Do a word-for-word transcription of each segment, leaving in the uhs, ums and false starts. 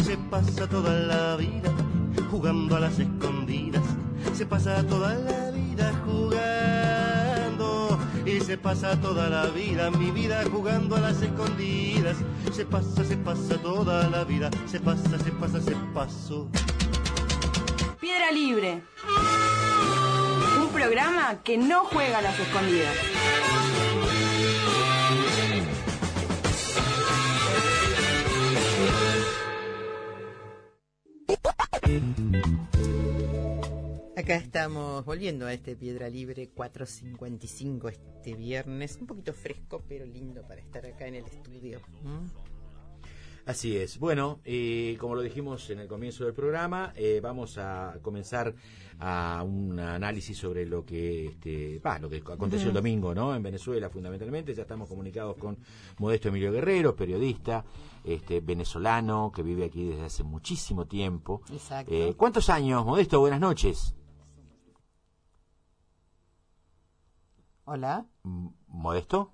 se pasa toda la vida jugando a las escondidas, se pasa toda la vida jugando, y se pasa toda la vida, mi vida jugando a las escondidas, se pasa, se pasa toda la vida, se pasa, se pasa, se pasó. Piedra Libre, un programa que no juega a las escondidas. Acá estamos volviendo a este Piedra Libre cuatro cincuenta y cinco este viernes, un poquito fresco pero lindo para estar acá en el estudio. ¿Mm? Así es. Bueno, eh, como lo dijimos en el comienzo del programa, eh, vamos a comenzar a un análisis sobre lo que este, bah, lo que aconteció uh-huh. el domingo, ¿no? En Venezuela, fundamentalmente. Ya estamos comunicados con Modesto Emilio Guerrero, periodista este, venezolano que vive aquí desde hace muchísimo tiempo. Exacto. Eh, ¿Cuántos años, Modesto? Buenas noches. Hola. ¿Modesto?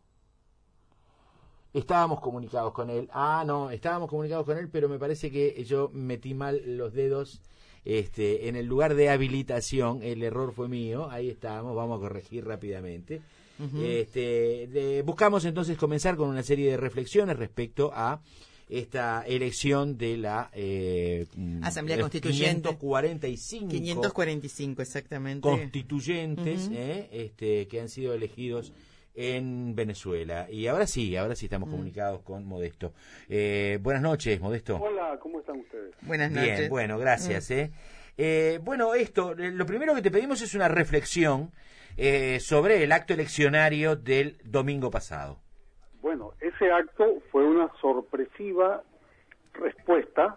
Estábamos comunicados con él. Ah, no, estábamos comunicados con él, pero me parece que yo metí mal los dedos este, en el lugar de habilitación. El error fue mío. Ahí estábamos, vamos a corregir rápidamente. Uh-huh. Este, de, buscamos entonces comenzar con una serie de reflexiones respecto a esta elección de la eh, Asamblea Constituyente quinientos cuarenta y cinco quinientos cuarenta y cinco exactamente constituyentes uh-huh. eh, este, que han sido elegidos en Venezuela. Y ahora sí, ahora sí estamos mm. comunicados con Modesto. Eh, buenas noches, Modesto. Hola, ¿cómo están ustedes? Buenas noches. Bien, bueno, gracias. Mm. Eh. Eh, bueno, esto, lo primero que te pedimos es una reflexión eh, sobre el acto eleccionario del domingo pasado. Bueno, ese acto fue una sorpresiva respuesta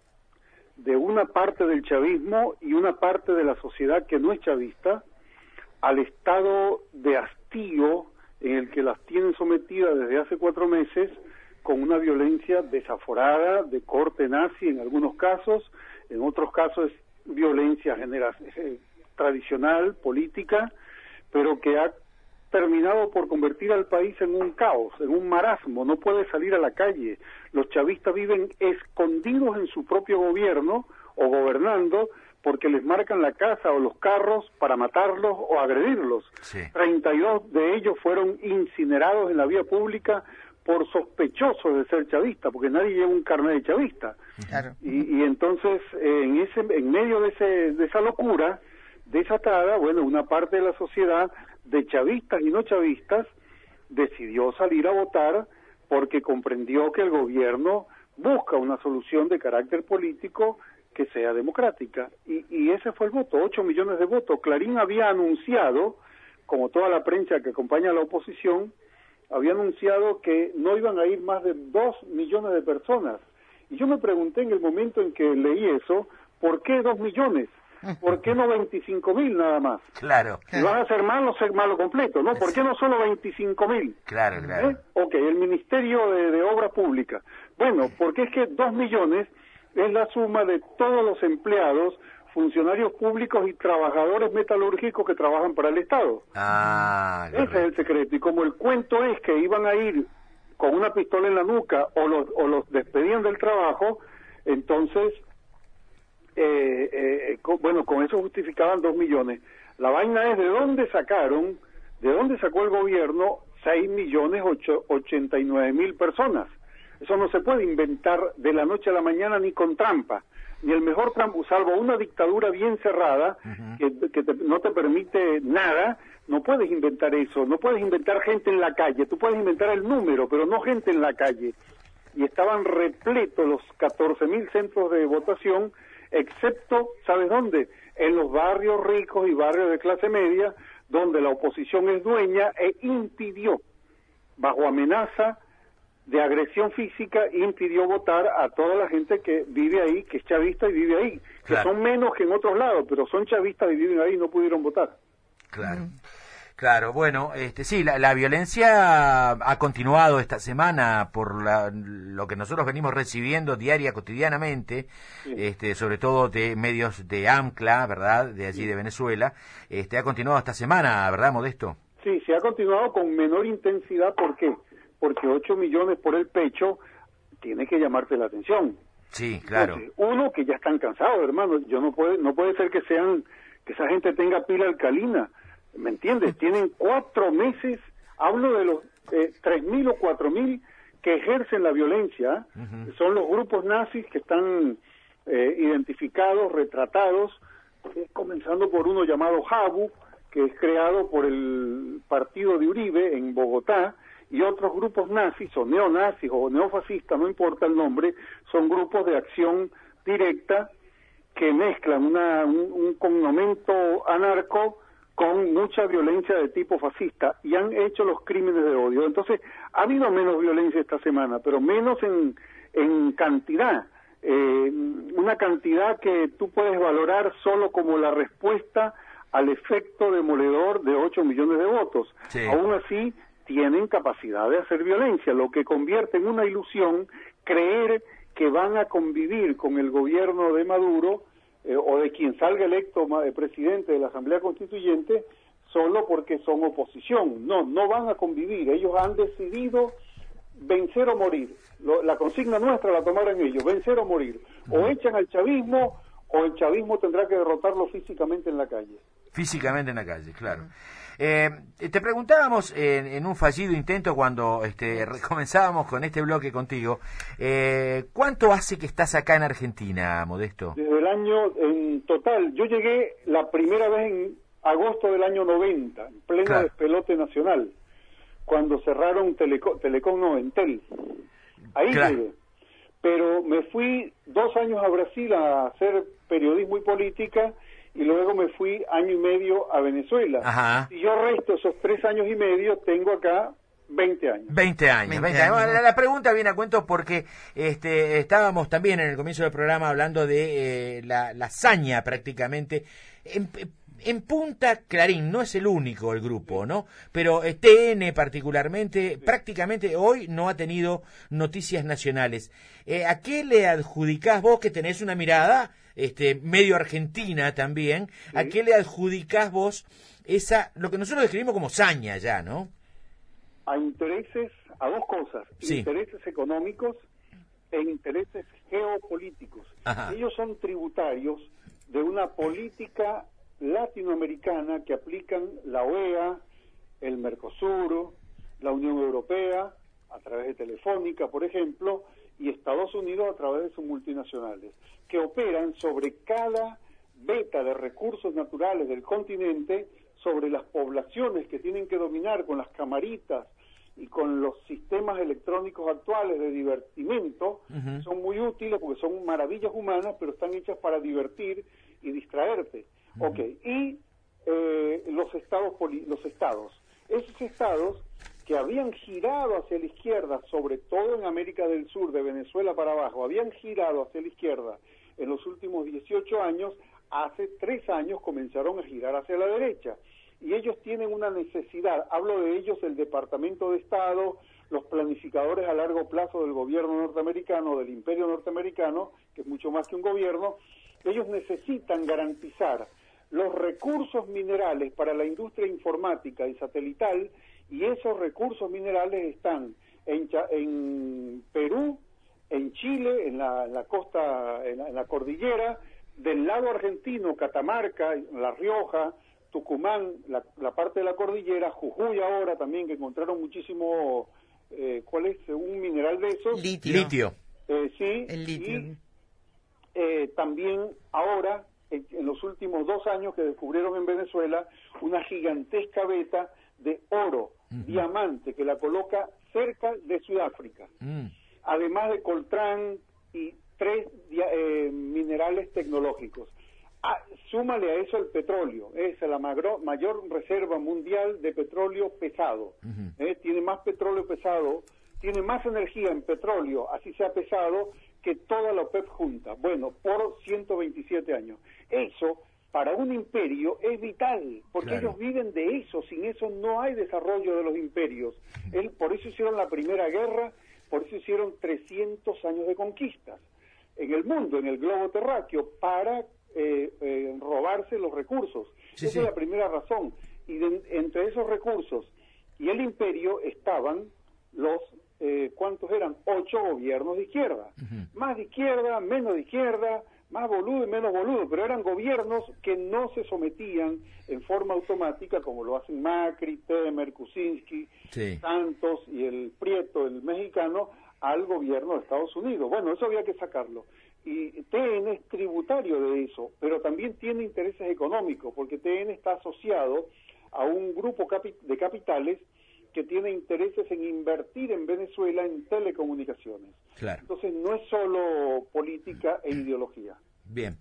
de una parte del chavismo y una parte de la sociedad que no es chavista al estado de hastío en el que las tienen sometidas desde hace cuatro meses, con una violencia desaforada, de corte nazi en algunos casos, en otros casos es violencia genera, eh, tradicional, política, pero que ha terminado por convertir al país en un caos, en un marasmo. No puede salir a la calle. Los chavistas viven escondidos en su propio gobierno o gobernando, porque les marcan la casa o los carros para matarlos o agredirlos. Sí. treinta y dos de ellos fueron incinerados en la vía pública por sospechosos de ser chavistas, porque nadie lleva un carnet de chavista. Claro. Y, y entonces, eh, en ese en medio de, ese, de esa locura desatada, bueno, una parte de la sociedad, de chavistas y no chavistas, decidió salir a votar porque comprendió que el gobierno busca una solución de carácter político que sea democrática, y, y ese fue el voto, ocho millones de votos. Clarín había anunciado, como toda la prensa que acompaña a la oposición, había anunciado que no iban a ir más de dos millones de personas, y yo me pregunté en el momento en que leí eso, ¿por qué dos millones? ¿Por qué no veinticinco mil nada más? Claro. Si van a ser malo, ser malo completo, ¿no? ¿Por qué no solo veinticinco mil? Claro, claro. ¿Eh? Ok, el Ministerio de, de Obras Públicas. Bueno, porque es que dos millones es la suma de todos los empleados, funcionarios públicos y trabajadores metalúrgicos que trabajan para el Estado. Ah, ese es el secreto. Y como el cuento es que iban a ir con una pistola en la nuca o los, o los despedían del trabajo, entonces, eh, eh, con, bueno, con eso justificaban dos millones. La vaina es de dónde sacaron, de dónde sacó el gobierno seis millones ochenta y nueve mil personas. Eso no se puede inventar de la noche a la mañana ni con trampa, ni el mejor trampo, salvo una dictadura bien cerrada uh-huh. que, que te, no te permite nada. No puedes inventar eso, no puedes inventar gente en la calle, tú puedes inventar el número, pero no gente en la calle. Y estaban repletos los catorce mil centros de votación, excepto, ¿sabes dónde? En los barrios ricos y barrios de clase media, donde la oposición es dueña e impidió, bajo amenaza de agresión física, impidió votar a toda la gente que vive ahí, que es chavista y vive ahí, claro. Que son menos que en otros lados, pero son chavistas y viven ahí y no pudieron votar. Claro, claro, bueno, este sí, la, la violencia ha continuado esta semana por la, lo que nosotros venimos recibiendo diaria, cotidianamente, sí. este, sobre todo de medios de AMCLA, ¿verdad?, de allí sí. de Venezuela, este ha continuado esta semana, ¿verdad, Modesto? Sí, se ha continuado con menor intensidad, ¿por qué? Porque ocho millones por el pecho tiene que llamarte la atención. Sí, claro. Entonces, uno, que ya están cansados, hermano. Yo no puede, no puede ser que sean, que esa gente tenga pila alcalina. ¿Me entiendes? Tienen cuatro meses, hablo de los eh, tres mil o cuatro mil que ejercen la violencia. Uh-huh. Son los grupos nazis que están eh, identificados, retratados, eh, comenzando por uno llamado Jabu, que es creado por el partido de Uribe en Bogotá, y otros grupos nazis o neonazis o neofascistas, no importa el nombre, son grupos de acción directa que mezclan una, un, un cognomento anarco con mucha violencia de tipo fascista y han hecho los crímenes de odio. Entonces, ha habido menos violencia esta semana, pero menos en, en cantidad. Eh, una cantidad que tú puedes valorar solo como la respuesta al efecto demoledor de ocho millones de votos. Sí. Aún así, tienen capacidad de hacer violencia, lo que convierte en una ilusión creer que van a convivir con el gobierno de Maduro eh, o de quien salga electo presidente de la Asamblea Constituyente solo porque son oposición. No, no van a convivir. Ellos han decidido vencer o morir. Lo, la consigna nuestra la tomaron ellos, vencer o morir. O echan al chavismo o el chavismo tendrá que derrotarlo físicamente en la calle. Físicamente en la calle, claro. Eh, te preguntábamos en, en un fallido intento cuando este, comenzábamos con este bloque contigo, eh, ¿cuánto hace que estás acá en Argentina, Modesto? Desde el año, en total, yo llegué la primera vez en agosto del año noventa, en pleno claro. despelote nacional, cuando cerraron Telecom, Telecom no, Entel. Ahí claro. llegué. Pero me fui dos años a Brasil a hacer periodismo y política, y luego me fui año y medio a Venezuela. Ajá. Y yo resto esos tres años y medio, tengo acá veinte años. veinte años. veinte años. Bueno, la, la pregunta viene a cuento porque este, estábamos también en el comienzo del programa hablando de eh, la, la hazaña prácticamente. En, en Punta Clarín, no es el único el grupo, ¿no? Pero eh, T N particularmente, sí. prácticamente hoy no ha tenido noticias nacionales. Eh, ¿A qué le adjudicás vos, que tenés una mirada este medio argentina también, sí. a qué le adjudicás vos esa, lo que nosotros describimos como saña ya, ¿no? A intereses, a dos cosas, sí. intereses económicos e intereses geopolíticos. Ajá. Ellos son tributarios de una política latinoamericana que aplican la O E A, el Mercosur, la Unión Europea, a través de Telefónica, por ejemplo, y Estados Unidos a través de sus multinacionales, que operan sobre cada beta de recursos naturales del continente, sobre las poblaciones que tienen que dominar con las camaritas y con los sistemas electrónicos actuales de divertimento. Uh-huh. Son muy útiles porque son maravillas humanas, pero están hechas para divertir y distraerte. Uh-huh. Okay. Y eh, los estados, los estados, esos estados que habían girado hacia la izquierda, sobre todo en América del Sur, de Venezuela para abajo, habían girado hacia la izquierda en los últimos dieciocho años, hace tres años comenzaron a girar hacia la derecha. Y ellos tienen una necesidad, hablo de ellos, el Departamento de Estado, los planificadores a largo plazo del gobierno norteamericano, del imperio norteamericano, que es mucho más que un gobierno. Ellos necesitan garantizar los recursos minerales para la industria informática y satelital, y esos recursos minerales están en, en Perú, en Chile, en la, en la costa, en la, en la cordillera, del lado argentino, Catamarca, La Rioja, Tucumán, la, la parte de la cordillera, Jujuy ahora también, que encontraron muchísimo, eh, ¿cuál es? Un mineral de esos. Litio. Litio. Eh, sí. El litio. Y eh, también ahora, en, en los últimos dos años que descubrieron en Venezuela, una gigantesca veta de oro, uh-huh. diamante, que la coloca cerca de Sudáfrica. Uh-huh. Además de coltrán y tres eh, minerales tecnológicos. Ah, súmale a eso el petróleo, es la magro, mayor reserva mundial de petróleo pesado. Uh-huh. eh, tiene más petróleo pesado, tiene más energía en petróleo, así sea pesado, que toda la OPEP junta. Bueno, por ciento veintisiete años. Eso, para un imperio, es vital, porque claro. ellos viven de eso. Sin eso no hay desarrollo de los imperios. Uh-huh. Él, por eso hicieron la Primera Guerra, por eso hicieron trescientos años de conquistas en el mundo, en el globo terráqueo, para eh, eh, robarse los recursos. Sí, Esa sí. es la primera razón. Y de, entre esos recursos y el imperio estaban los eh, ¿cuántos eran? Ocho gobiernos de izquierda. Uh-huh. Más de izquierda, menos de izquierda, más boludo y menos boludo, pero eran gobiernos que no se sometían en forma automática como lo hacen Macri, Temer, Kuczynski, sí. Santos y el Prieto, el mexicano, al gobierno de Estados Unidos. Bueno, eso había que sacarlo. Y T N es tributario de eso, pero también tiene intereses económicos, porque T N está asociado a un grupo capi- de capitales que tiene intereses en invertir en Venezuela en telecomunicaciones. Claro. Entonces no es solo política e ideología. Bien.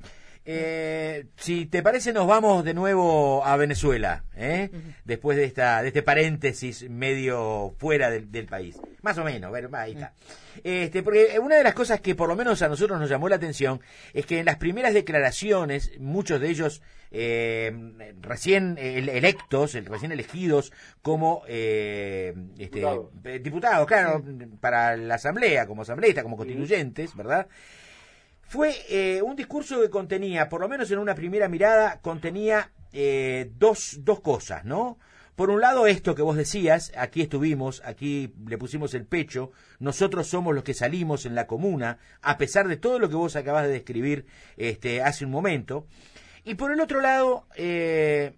Eh, si te parece, nos vamos de nuevo a Venezuela, ¿eh? Uh-huh. Después de esta de este paréntesis medio fuera del, del país. Más o menos, bueno, ahí está. Este, porque una de las cosas que por lo menos a nosotros nos llamó la atención es que en las primeras declaraciones, muchos de ellos eh, recién electos, recién elegidos como eh, este, Diputado. diputados, claro, para la asamblea, como asambleístas, como constituyentes, ¿verdad? Fue eh, un discurso que contenía, por lo menos en una primera mirada, contenía eh, dos, dos cosas, ¿no? Por un lado, esto que vos decías, aquí estuvimos, aquí le pusimos el pecho, nosotros somos los que salimos en la comuna, a pesar de todo lo que vos acabás de describir este, hace un momento. Y por el otro lado, eh,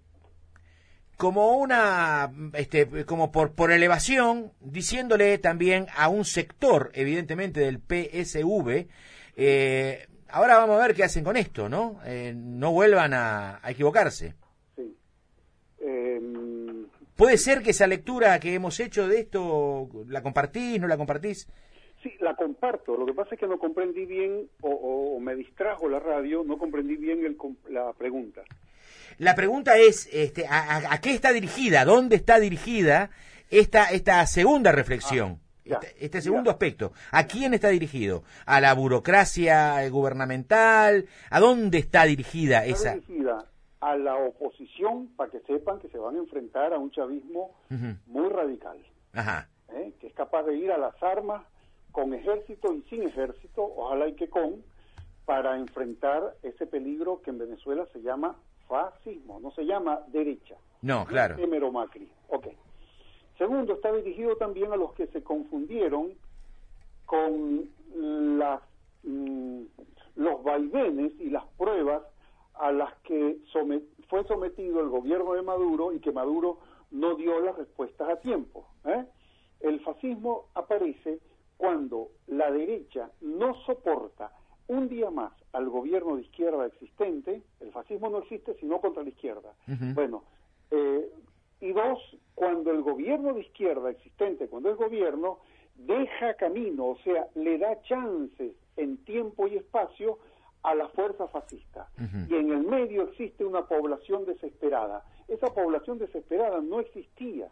como una, este, como por, por elevación, diciéndole también a un sector, evidentemente, del P S V, Eh, ahora vamos a ver qué hacen con esto, ¿no? Eh, no vuelvan a, a equivocarse. Sí. Eh, ¿Puede ser que esa lectura que hemos hecho de esto, la compartís, no la compartís? Sí, la comparto. Lo que pasa es que no comprendí bien, o, o, o me distrajo la radio, no comprendí bien el, la pregunta. La pregunta es, este, a, a, ¿a qué está dirigida? ¿Dónde está dirigida esta, esta segunda reflexión? Ah. Ya, este, este segundo ya. aspecto, ¿a quién está dirigido? ¿A la burocracia gubernamental? ¿A dónde está dirigida está esa? dirigida a la oposición, para que sepan que se van a enfrentar a un chavismo uh-huh. muy radical, Ajá. ¿eh? que es capaz de ir a las armas con ejército y sin ejército, ojalá y que con, para enfrentar ese peligro que en Venezuela se llama fascismo, no se llama derecha. No, claro. Temer o Macri. Ok. Segundo, está dirigido también a los que se confundieron con las, mmm, los vaivenes y las pruebas a las que somet- fue sometido el gobierno de Maduro y que Maduro no dio las respuestas a tiempo. ¿eh? El fascismo aparece cuando la derecha no soporta un día más al gobierno de izquierda existente. El fascismo no existe sino contra la izquierda. Uh-huh. Bueno, eh, y dos, cuando el gobierno de izquierda existente, cuando es gobierno, deja camino, o sea, le da chances en tiempo y espacio a la fuerza fascista. Uh-huh. Y en el medio existe una población desesperada. Esa población desesperada no existía.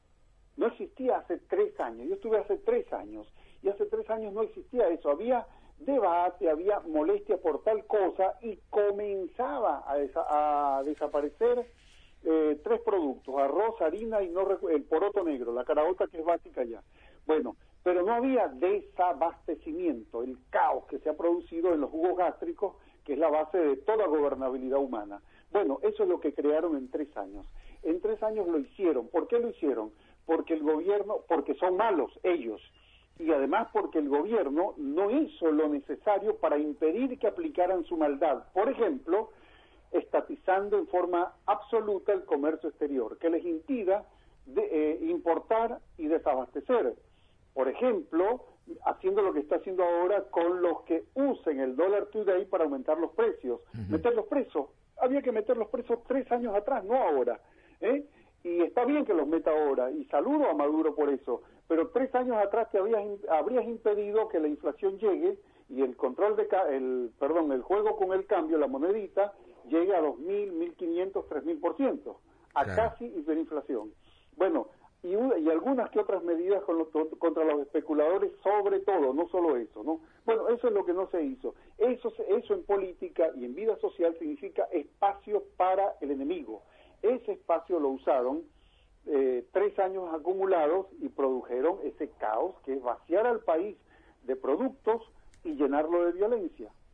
No existía hace tres años. Yo estuve hace tres años. Y hace tres años no existía eso. Había debate, había molestia por tal cosa y comenzaba a, desa- a desaparecer Eh, tres productos, arroz, harina y no recu- el poroto negro, la caraota que es básica ya. Bueno, pero no había desabastecimiento, el caos que se ha producido en los jugos gástricos, que es la base de toda gobernabilidad humana. Bueno, eso es lo que crearon en tres años. En tres años lo hicieron. ¿Por qué lo hicieron? Porque el gobierno, porque son malos ellos, y además porque el gobierno no hizo lo necesario para impedir que aplicaran su maldad. Por ejemplo, estatizando en forma absoluta el comercio exterior, que les impida de, eh, importar y desabastecer. Por ejemplo, haciendo lo que está haciendo ahora con los que usen el dólar today para aumentar los precios. Uh-huh. Meter los precios. Había que meter los precios tres años atrás, no ahora. ¿eh? Y está bien que los meta ahora, y saludo a Maduro por eso, pero tres años atrás te habías, habrías impedido que la inflación llegue y el control de, ca- el, perdón, el juego con el cambio, la monedita, llegue a dos mil, mil quinientos, tres mil por ciento, a claro. casi hiperinflación. Bueno, y, una, y algunas que otras medidas con los, contra los especuladores, sobre todo, no solo eso, ¿no? Bueno, eso es lo que no se hizo. Eso, eso en política y en vida social significa espacio para el enemigo. Ese espacio lo usaron eh, tres años acumulados y produjeron ese caos que es vaciar al país de productos y llenarlo de violencia.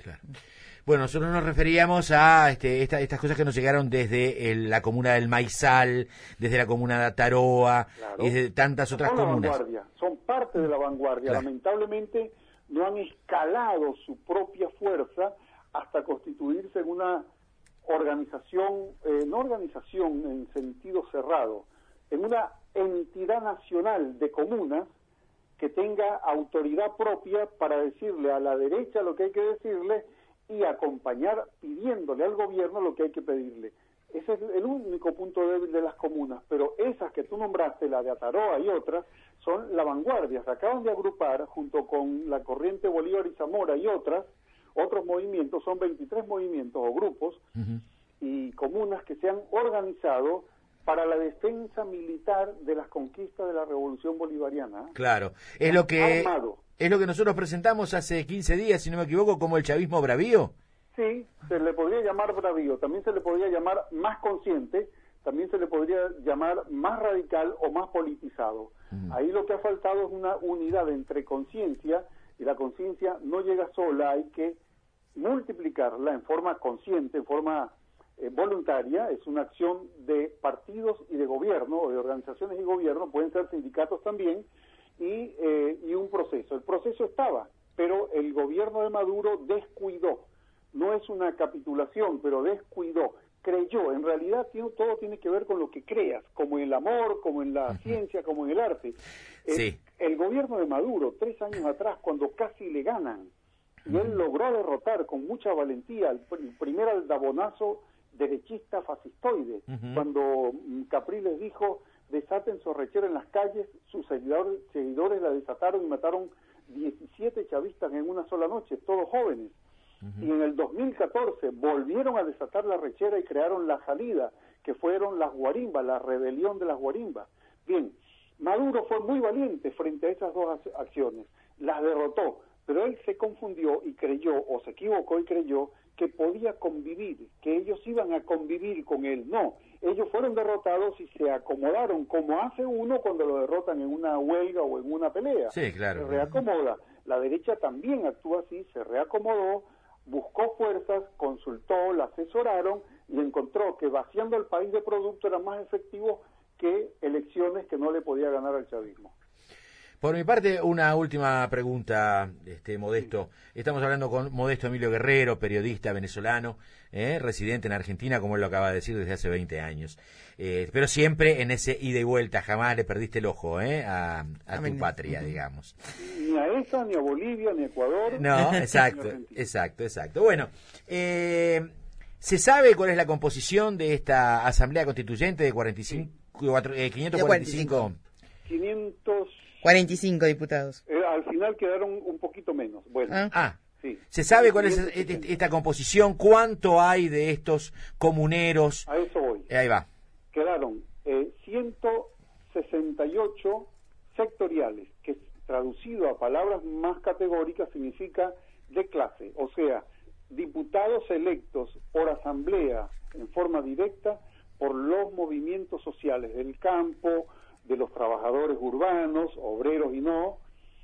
Claro. Bueno, nosotros nos referíamos a este, esta, estas cosas que nos llegaron desde el, la comuna del Maizal, desde la comuna de Ataroa, Claro. y de tantas otras son comunas. La vanguardia, son parte de la vanguardia. Claro. Lamentablemente no han escalado su propia fuerza hasta constituirse en una organización, eh, no organización en sentido cerrado, en una entidad nacional de comunas que tenga autoridad propia para decirle a la derecha lo que hay que decirle y acompañar pidiéndole al gobierno lo que hay que pedirle. Ese es el único punto débil de las comunas, pero esas que tú nombraste, la de Ataroa y otras, son la vanguardia. Se acaban de agrupar junto con la Corriente Bolívar y Zamora y otras, otros movimientos, son veintitrés movimientos o grupos Uh-huh. y comunas que se han organizado para la defensa militar de las conquistas de la Revolución Bolivariana. Claro, es lo que Armado. es lo que nosotros presentamos hace quince días, si no me equivoco, como el chavismo bravío. Sí, se le podría llamar bravío, también se le podría llamar más consciente, también se le podría llamar más radical o más politizado. Mm. Ahí lo que ha faltado es una unidad entre conciencia, y la conciencia no llega sola, hay que multiplicarla en forma consciente, en forma eh, voluntaria, es una acción de partidos y de gobierno, o de organizaciones y gobierno, pueden ser sindicatos también, y, eh, y un proceso. El proceso estaba, pero el gobierno de Maduro descuidó. No es una capitulación, pero descuidó, creyó. En realidad tiene, todo tiene que ver con lo que creas, como en el amor, como en la uh-huh. ciencia, como en el arte. Sí. El, el gobierno de Maduro, tres años atrás, cuando casi le ganan, y él logró derrotar con mucha valentía el, el primer aldabonazo derechista fascistoide, uh-huh. cuando Capriles dijo, desaten su rechera en las calles, sus seguidores, seguidores la desataron y mataron diecisiete chavistas en una sola noche, todos jóvenes. Uh-huh. Y en el dos mil catorce volvieron a desatar la rechera y crearon la salida, que fueron las guarimbas, la rebelión de las guarimbas. Bien, Maduro fue muy valiente frente a esas dos acciones, las derrotó, pero él se confundió y creyó, o se equivocó y creyó, que podía convivir, que ellos iban a convivir con él. No, ellos fueron derrotados y se acomodaron, como hace uno cuando lo derrotan en una huelga o en una pelea. Sí, claro. Se reacomoda. La derecha también actúa así, se reacomodó, buscó fuerzas, consultó, la asesoraron y encontró que vaciando el país de producto era más efectivo que elecciones que no le podía ganar al chavismo. Por mi parte, una última pregunta, este Modesto. Estamos hablando con Modesto Emilio Guerrero, periodista venezolano, eh, residente en Argentina, como él lo acaba de decir, desde hace veinte años. Eh, pero siempre en ese ida y vuelta, jamás le perdiste el ojo eh, a, a tu patria, digamos. Ni a esa, ni a Bolivia, ni a Ecuador. No, exacto, exacto, exacto. Bueno, eh, ¿se sabe cuál es la composición de esta Asamblea Constituyente de cuarenta y cinco, eh, quinientos cuarenta y cinco? quinientos cuarenta y cinco diputados. Eh, al final quedaron un poquito menos. Bueno, ah. ah. Sí. ¿Se sabe cuál es esta composición? ¿Cuánto hay de estos comuneros? A eso voy. Eh, ahí va. Quedaron eh, ciento sesenta y ocho sectoriales, que traducido a palabras más categóricas significa de clase, o sea, diputados electos por asamblea en forma directa por los movimientos sociales del campo, de los trabajadores urbanos, obreros y no,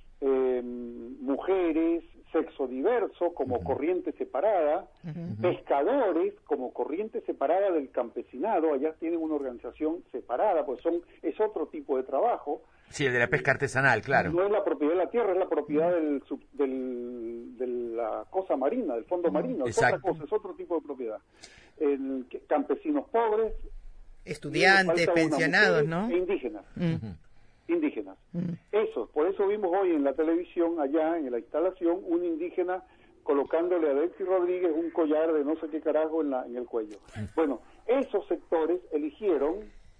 eh, mujeres, sexo diverso como uh-huh. corriente separada, uh-huh. pescadores como corriente separada del campesinado, allá tienen una organización separada, pues son es otro tipo de trabajo. Sí, el de la pesca artesanal, claro. No es la propiedad de la tierra, es la propiedad del, del, de la cosa marina, del fondo marino, es otra cosa, es otro tipo de propiedad. El, campesinos pobres, estudiantes, pensionados, ¿no? E indígenas. Uh-huh. Indígenas. Uh-huh. Eso, por eso vimos hoy en la televisión, allá en la instalación, un indígena colocándole a Delcy Rodríguez un collar de no sé qué carajo en, la, en el cuello. Uh-huh. Bueno, esos sectores eligieron,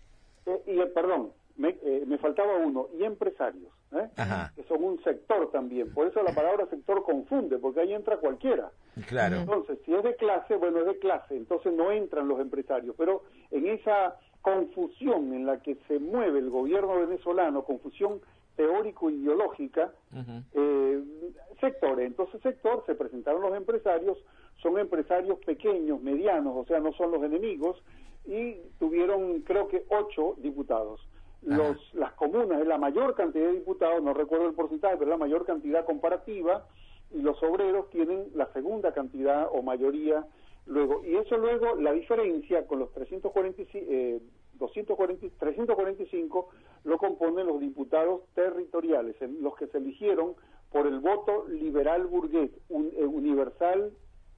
eh, y eh, perdón, me, eh, me faltaba uno, y empresarios, ¿eh? Ajá. que son un sector también. Por eso la palabra sector confunde, porque ahí entra cualquiera. Claro. Entonces, si es de clase, bueno, es de clase, entonces no entran los empresarios. Pero en esa confusión en la que se mueve el gobierno venezolano, confusión teórico-ideológica, uh-huh. eh, sectores. Entonces, sector, se presentaron los empresarios, son empresarios pequeños, medianos, o sea, no son los enemigos, y tuvieron, creo que, ocho diputados. Los, las comunas, es la mayor cantidad de diputados, no recuerdo el porcentaje, pero la mayor cantidad comparativa, y los obreros tienen la segunda cantidad o mayoría luego. Y eso luego, la diferencia con los trescientos cuarenta, eh, doscientos cuarenta, trescientos cuarenta y cinco lo componen los diputados territoriales, los que se eligieron por el voto liberal burgués, un, eh, universal,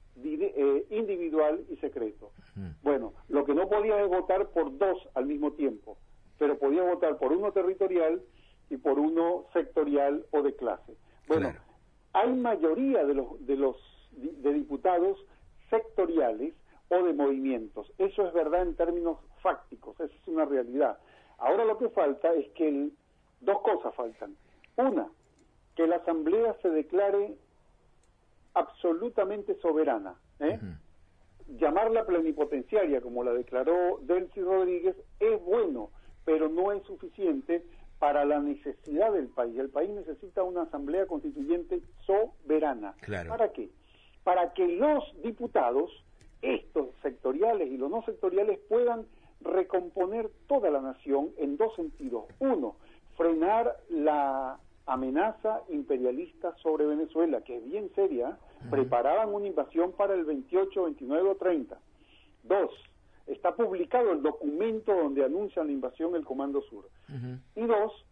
eh, individual y secreto. Uh-huh. Bueno, lo que no podía es votar por dos al mismo tiempo, pero podía votar por uno territorial y por uno sectorial o de clase. Bueno, claro. Hay mayoría de los de los de diputados sectoriales o de movimientos. Eso es verdad en términos fácticos, eso es una realidad. Ahora lo que falta es que el, dos cosas faltan. Una, que la Asamblea se declare absolutamente soberana, ¿eh? Uh-huh. Llamarla plenipotenciaria, como la declaró Delcy Rodríguez, es bueno, pero no es suficiente para la necesidad del país. El país necesita una Asamblea Constituyente soberana. Claro. ¿Para qué? Para que los diputados, estos sectoriales y los no sectoriales, puedan recomponer toda la nación en dos sentidos. Uno, frenar la amenaza imperialista sobre Venezuela, que es bien seria. Uh-huh. Preparaban una invasión para el veintiocho, veintinueve o treinta. Dos, está publicado el documento donde anuncian la invasión del Comando Sur. Uh-huh. Y dos,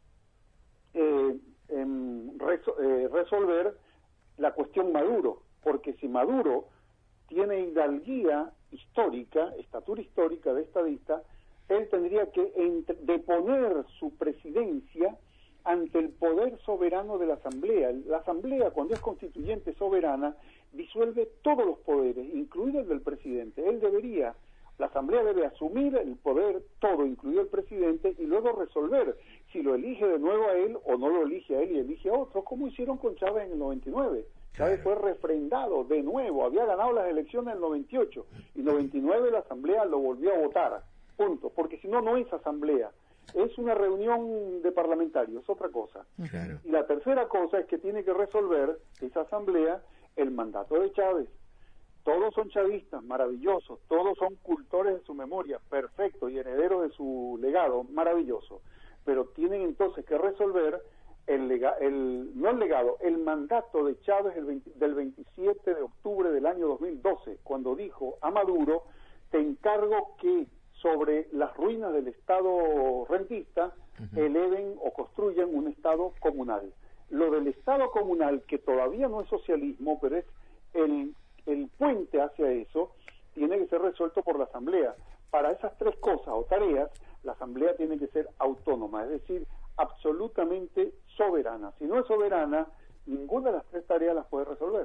eh, eh, reso- eh, resolver la cuestión Maduro, porque si Maduro tiene hidalguía histórica, estatura histórica de estadista, él tendría que entre- deponer su presidencia ante el poder soberano de la Asamblea. La Asamblea, cuando es constituyente soberana, disuelve todos los poderes, incluido el del presidente. Él debería, la Asamblea debe asumir el poder todo, incluido el presidente, y luego resolver si lo elige de nuevo a él o no lo elige a él y elige a otro, como hicieron con Chávez en el noventa y nueve. Chávez fue refrendado de nuevo, había ganado las elecciones en el noventa y ocho, y en el noventa y nueve la Asamblea lo volvió a votar, punto, porque si no, no es Asamblea. Es una reunión de parlamentarios, es otra cosa. Claro. Y la tercera cosa es que tiene que resolver esa asamblea el mandato de Chávez. Todos son chavistas, maravillosos, todos son cultores de su memoria, perfecto, y herederos de su legado, maravilloso. Pero tienen entonces que resolver el, lega, el no el legado, el mandato de Chávez el veinte, del veintisiete de octubre del año dos mil doce, cuando dijo a Maduro: te encargo que sobre las ruinas del Estado rentista, uh-huh, eleven o construyan un Estado comunal. Lo del Estado comunal, que todavía no es socialismo, pero es el, el puente hacia eso, tiene que ser resuelto por la Asamblea. Para esas tres cosas o tareas, la Asamblea tiene que ser autónoma, es decir, absolutamente soberana. Si no es soberana, ninguna de las tres tareas las puede resolver.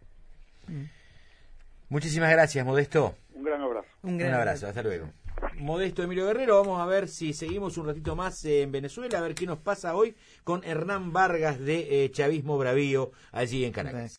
Muchísimas gracias, Modesto. Un gran abrazo. Un gran un abrazo, hasta luego. Modesto Emilio Guerrero, vamos a ver si seguimos un ratito más en Venezuela, a ver qué nos pasa hoy con Hernán Vargas de eh, Chavismo Bravío allí en Caracas.